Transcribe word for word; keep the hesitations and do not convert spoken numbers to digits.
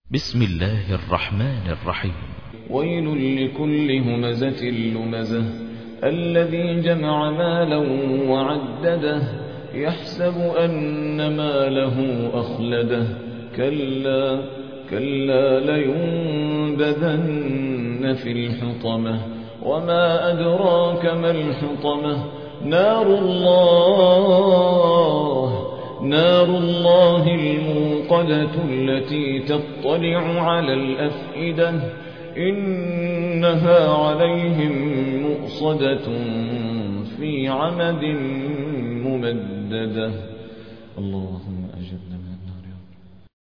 بسم الله الرحمن الرحيم. ويل لكل همزة لمزة الذي جمع مالا وعدده يحسب أن ماله أخلده كلا كلا لينبذن في الحطمة وما أدراك ما الحطمة نار الله نار الله الموقدة التي تطلع على الأفئدة إنها عليهم مؤصدة في عمد ممددة. اللهم